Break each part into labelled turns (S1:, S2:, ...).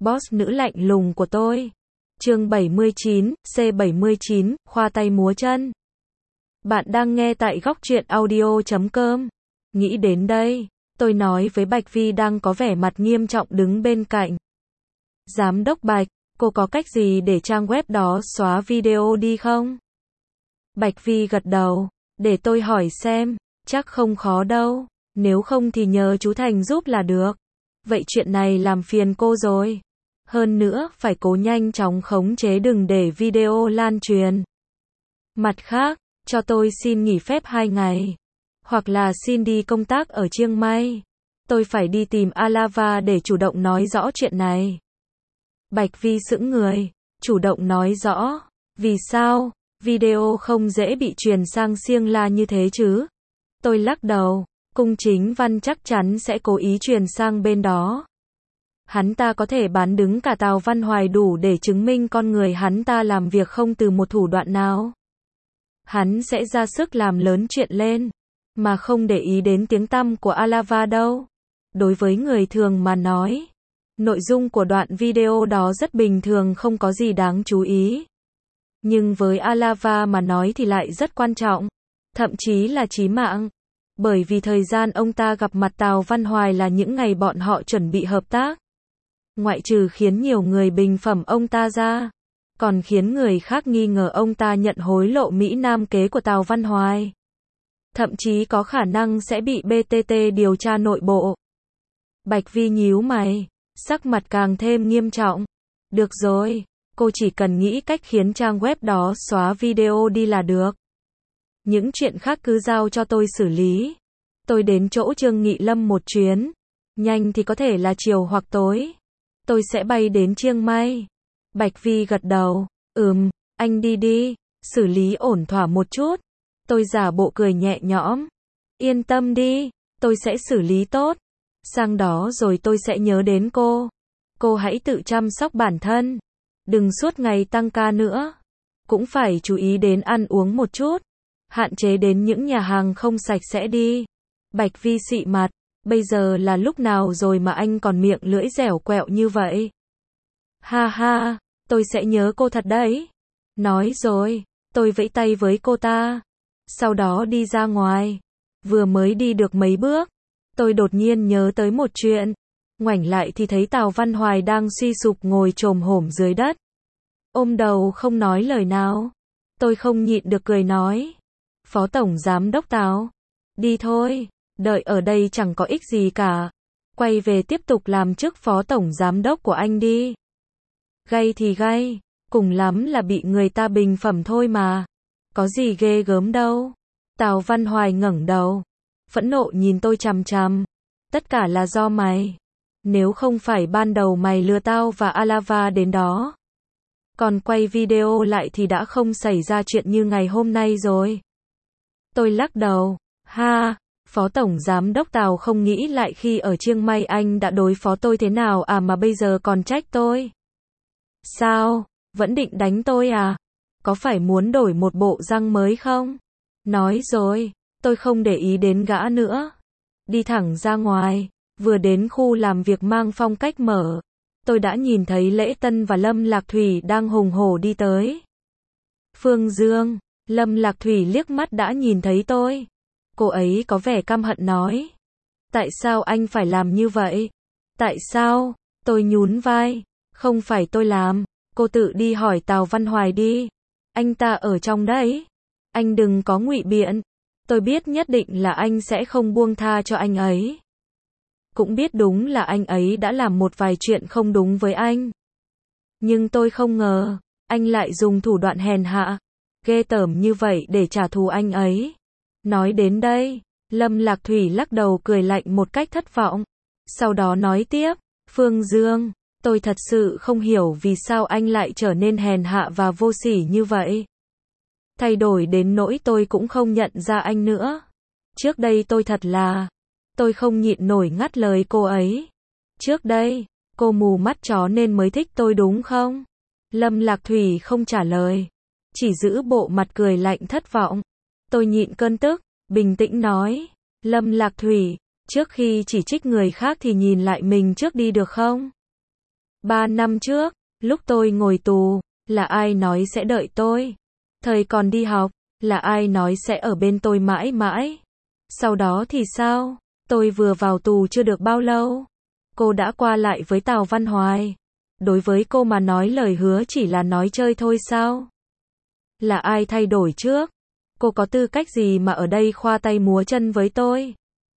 S1: boss nữ lạnh lùng của tôi. Chương 79, C79, khoa tay múa chân. Bạn đang nghe tại góc truyện audio.com. Nghĩ đến đây, tôi nói với Bạch Vi đang có vẻ mặt nghiêm trọng đứng bên cạnh. Giám đốc Bạch, cô có cách gì để trang web đó xóa video đi không? Bạch Vi gật đầu, để tôi hỏi xem, chắc không khó đâu, nếu không thì nhờ chú Thành giúp là được. Vậy chuyện này làm phiền cô rồi. Hơn nữa, phải cố nhanh chóng khống chế đừng để video lan truyền. Mặt khác, cho tôi xin nghỉ phép 2 ngày. Hoặc là xin đi công tác ở Chiang Mai. Tôi phải đi tìm Alava để chủ động nói rõ chuyện này. Bạch Vi sững người, chủ động nói rõ. Vì sao? Video không dễ bị truyền sang Siêng La như thế chứ? Tôi lắc đầu, Cung Chính Văn chắc chắn sẽ cố ý truyền sang bên đó. Hắn ta có thể bán đứng cả Tào Văn Hoài đủ để chứng minh con người hắn ta làm việc không từ một thủ đoạn nào. Hắn sẽ ra sức làm lớn chuyện lên, mà không để ý đến tiếng tăm của Alava đâu. Đối với người thường mà nói, nội dung của đoạn video đó rất bình thường, không có gì đáng chú ý. Nhưng với Alava mà nói thì lại rất quan trọng, thậm chí là chí mạng. Bởi vì thời gian ông ta gặp mặt Tào Văn Hoài là những ngày bọn họ chuẩn bị hợp tác. Ngoại trừ khiến nhiều người bình phẩm ông ta ra, còn khiến người khác nghi ngờ ông ta nhận hối lộ Mỹ Nam kế của Tào Văn Hoài. Thậm chí có khả năng sẽ bị BTT điều tra nội bộ. Bạch Vi nhíu mày, sắc mặt càng thêm nghiêm trọng. Được rồi, cô chỉ cần nghĩ cách khiến trang web đó xóa video đi là được. Những chuyện khác cứ giao cho tôi xử lý. Tôi đến chỗ Trương Nghị Lâm một chuyến. Nhanh thì có thể là chiều hoặc tối. Tôi sẽ bay đến Chiang Mai. Bạch Vi gật đầu. Anh đi đi. Xử lý ổn thỏa một chút. Tôi giả bộ cười nhẹ nhõm. Yên tâm đi. Tôi sẽ xử lý tốt. Sang đó rồi tôi sẽ nhớ đến cô. Cô hãy tự chăm sóc bản thân. Đừng suốt ngày tăng ca nữa. Cũng phải chú ý đến ăn uống một chút. Hạn chế đến những nhà hàng không sạch sẽ đi. Bạch Vi xị mặt. Bây giờ là lúc nào rồi mà anh còn miệng lưỡi dẻo quẹo như vậy? Ha ha, tôi sẽ nhớ cô thật đấy. Nói rồi, tôi vẫy tay với cô ta. Sau đó đi ra ngoài. Vừa mới đi được mấy bước, tôi đột nhiên nhớ tới một chuyện. Ngoảnh lại thì thấy Tào Văn Hoài đang suy sụp ngồi chồm hổm dưới đất. Ôm đầu không nói lời nào. Tôi không nhịn được cười nói. Phó Tổng Giám đốc Tào, đi thôi. Đợi ở đây chẳng có ích gì cả. Quay về tiếp tục làm chức Phó Tổng Giám đốc của anh đi. Gay thì gay, cùng lắm là bị người ta bình phẩm thôi mà. Có gì ghê gớm đâu. Tào Văn Hoài ngẩng đầu, phẫn nộ nhìn tôi chằm chằm. Tất cả là do mày. Nếu không phải ban đầu mày lừa tao và Alava đến đó, còn quay video lại thì đã không xảy ra chuyện như ngày hôm nay rồi. Tôi lắc đầu. Ha, Phó Tổng Giám đốc Tào không nghĩ lại khi ở Chiang Mai anh đã đối phó tôi thế nào à mà bây giờ còn trách tôi. Sao, vẫn định đánh tôi à? Có phải muốn đổi một bộ răng mới không? Nói rồi, tôi không để ý đến gã nữa. Đi thẳng ra ngoài, vừa đến khu làm việc mang phong cách mở. Tôi đã nhìn thấy Lễ Tân và Lâm Lạc Thủy đang hùng hổ đi tới. Phương Dương, Lâm Lạc Thủy liếc mắt đã nhìn thấy tôi. Cô ấy có vẻ căm hận nói. Tại sao anh phải làm như vậy? Tại sao? Tôi nhún vai. Không phải tôi làm. Cô tự đi hỏi Tào Văn Hoài đi. Anh ta ở trong đấy. Anh đừng có ngụy biện. Tôi biết nhất định là anh sẽ không buông tha cho anh ấy. Cũng biết đúng là anh ấy đã làm một vài chuyện không đúng với anh. Nhưng tôi không ngờ, anh lại dùng thủ đoạn hèn hạ, ghê tởm như vậy để trả thù anh ấy. Nói đến đây, Lâm Lạc Thủy lắc đầu cười lạnh một cách thất vọng. Sau đó nói tiếp, Phương Dương, tôi thật sự không hiểu vì sao anh lại trở nên hèn hạ và vô sỉ như vậy. Thay đổi đến nỗi tôi cũng không nhận ra anh nữa. Trước đây tôi không nhịn nổi ngắt lời cô ấy. Trước đây, cô mù mắt chó nên mới thích tôi đúng không? Lâm Lạc Thủy không trả lời, chỉ giữ bộ mặt cười lạnh thất vọng. Tôi nhịn cơn tức, bình tĩnh nói, Lâm Lạc Thủy, trước khi chỉ trích người khác thì nhìn lại mình trước đi được không? 3 năm trước, lúc tôi ngồi tù, là ai nói sẽ đợi tôi? Thời còn đi học, là ai nói sẽ ở bên tôi mãi mãi? Sau đó thì sao? Tôi vừa vào tù chưa được bao lâu. Cô đã qua lại với Tào Văn Hoài. Đối với cô mà nói lời hứa chỉ là nói chơi thôi sao? Là ai thay đổi trước? Cô có tư cách gì mà ở đây khoa tay múa chân với tôi?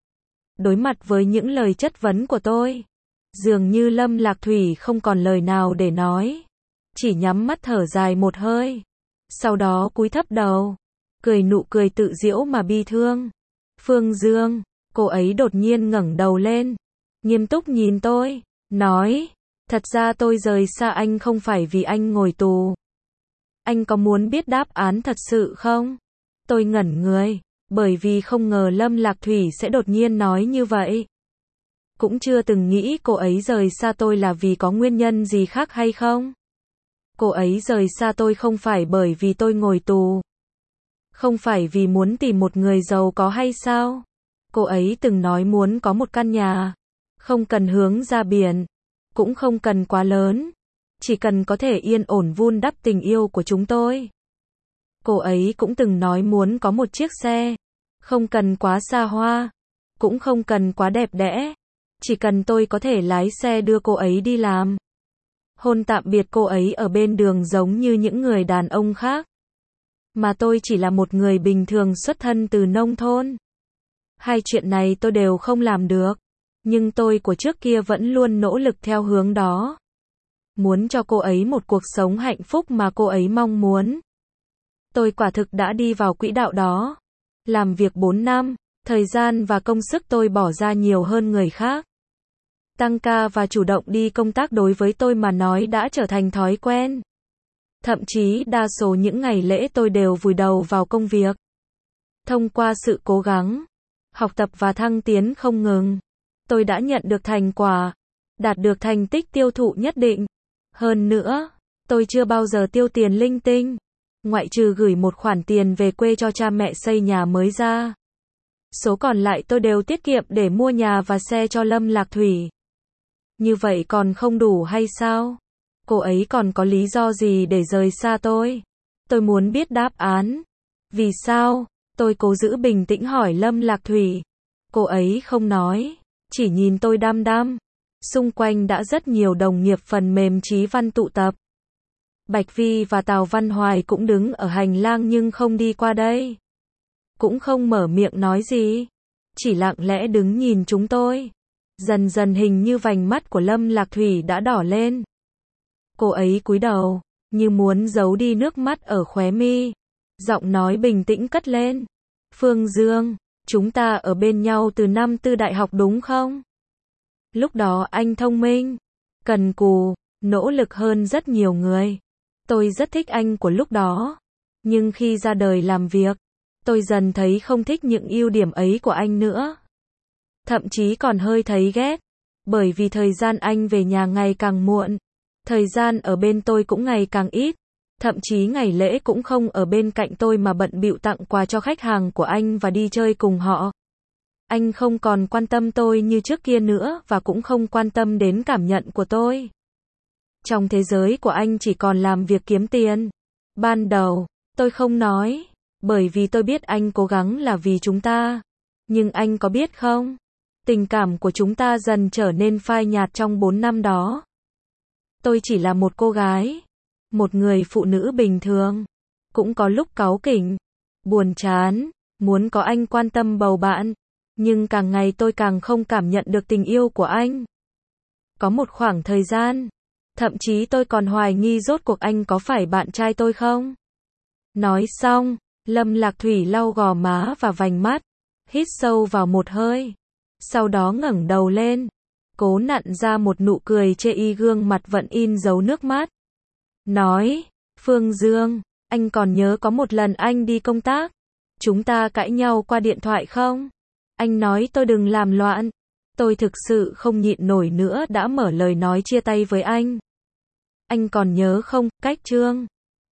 S1: Đối mặt với những lời chất vấn của tôi, dường như Lâm Lạc Thủy không còn lời nào để nói. Chỉ nhắm mắt thở dài một hơi. Sau đó cúi thấp đầu, cười nụ cười tự giễu mà bi thương. Phương Dương, cô ấy đột nhiên ngẩng đầu lên, nghiêm túc nhìn tôi, nói, thật ra tôi rời xa anh không phải vì anh ngồi tù. Anh có muốn biết đáp án thật sự không? Tôi ngẩn người, bởi vì không ngờ Lâm Lạc Thủy sẽ đột nhiên nói như vậy. Cũng chưa từng nghĩ cô ấy rời xa tôi là vì có nguyên nhân gì khác hay không? Cô ấy rời xa tôi không phải bởi vì tôi ngồi tù. Không phải vì muốn tìm một người giàu có hay sao? Cô ấy từng nói muốn có một căn nhà. Không cần hướng ra biển. Cũng không cần quá lớn. Chỉ cần có thể yên ổn vun đắp tình yêu của chúng tôi. Cô ấy cũng từng nói muốn có một chiếc xe. Không cần quá xa hoa. Cũng không cần quá đẹp đẽ. Chỉ cần tôi có thể lái xe đưa cô ấy đi làm. Hôn tạm biệt cô ấy ở bên đường giống như những người đàn ông khác. Mà tôi chỉ là một người bình thường xuất thân từ nông thôn. Hai chuyện này tôi đều không làm được. Nhưng tôi của trước kia vẫn luôn nỗ lực theo hướng đó. Muốn cho cô ấy một cuộc sống hạnh phúc mà cô ấy mong muốn. Tôi quả thực đã đi vào quỹ đạo đó. Làm việc 4 năm, thời gian và công sức tôi bỏ ra nhiều hơn người khác. Tăng ca và chủ động đi công tác đối với tôi mà nói đã trở thành thói quen. Thậm chí đa số những ngày lễ tôi đều vùi đầu vào công việc. Thông qua sự cố gắng, học tập và thăng tiến không ngừng, tôi đã nhận được thành quả, đạt được thành tích tiêu thụ nhất định. Hơn nữa, tôi chưa bao giờ tiêu tiền linh tinh, ngoại trừ gửi một khoản tiền về quê cho cha mẹ xây nhà mới ra. Số còn lại tôi đều tiết kiệm để mua nhà và xe cho Lâm Lạc Thủy. Như vậy còn không đủ hay sao? Cô ấy còn có lý do gì để rời xa tôi? Tôi muốn biết đáp án. Vì sao? Tôi cố giữ bình tĩnh hỏi Lâm Lạc Thủy. Cô ấy không nói, chỉ nhìn tôi đăm đăm. Xung quanh đã rất nhiều đồng nghiệp phần mềm Chí Văn tụ tập. Bạch Vi và Tào Văn Hoài cũng đứng ở hành lang nhưng không đi qua đây. Cũng không mở miệng nói gì. Chỉ lặng lẽ đứng nhìn chúng tôi. Dần dần hình như vành mắt của Lâm Lạc Thủy đã đỏ lên. Cô ấy cúi đầu, như muốn giấu đi nước mắt ở khóe mi. Giọng nói bình tĩnh cất lên. Phương Dương, chúng ta ở bên nhau từ năm tư đại học đúng không? Lúc đó anh thông minh, cần cù, nỗ lực hơn rất nhiều người. Tôi rất thích anh của lúc đó. Nhưng khi ra đời làm việc, tôi dần thấy không thích những ưu điểm ấy của anh nữa. Thậm chí còn hơi thấy ghét. Bởi vì thời gian anh về nhà ngày càng muộn. Thời gian ở bên tôi cũng ngày càng ít. Thậm chí ngày lễ cũng không ở bên cạnh tôi mà bận bịu tặng quà cho khách hàng của anh và đi chơi cùng họ. Anh không còn quan tâm tôi như trước kia nữa và cũng không quan tâm đến cảm nhận của tôi. Trong thế giới của anh chỉ còn làm việc kiếm tiền. Ban đầu, tôi không nói, bởi vì tôi biết anh cố gắng là vì chúng ta. Nhưng anh có biết không? Tình cảm của chúng ta dần trở nên phai nhạt trong 4 năm đó. Tôi chỉ là một cô gái, một người phụ nữ bình thường. Cũng có lúc cáu kỉnh, buồn chán, muốn có anh quan tâm bầu bạn. Nhưng càng ngày tôi càng không cảm nhận được tình yêu của anh. Có một khoảng thời gian, thậm chí tôi còn hoài nghi rốt cuộc anh có phải bạn trai tôi không? Nói xong, Lâm Lạc Thủy lau gò má và vành mắt, hít sâu vào một hơi. Sau đó ngẩng đầu lên, cố nặn ra một nụ cười chê y gương mặt vẫn in dấu nước mắt. Nói, Phương Dương, anh còn nhớ có một lần anh đi công tác, chúng ta cãi nhau qua điện thoại không? Anh nói tôi đừng làm loạn. Tôi thực sự không nhịn nổi nữa đã mở lời nói chia tay với anh. Anh còn nhớ không, cách chương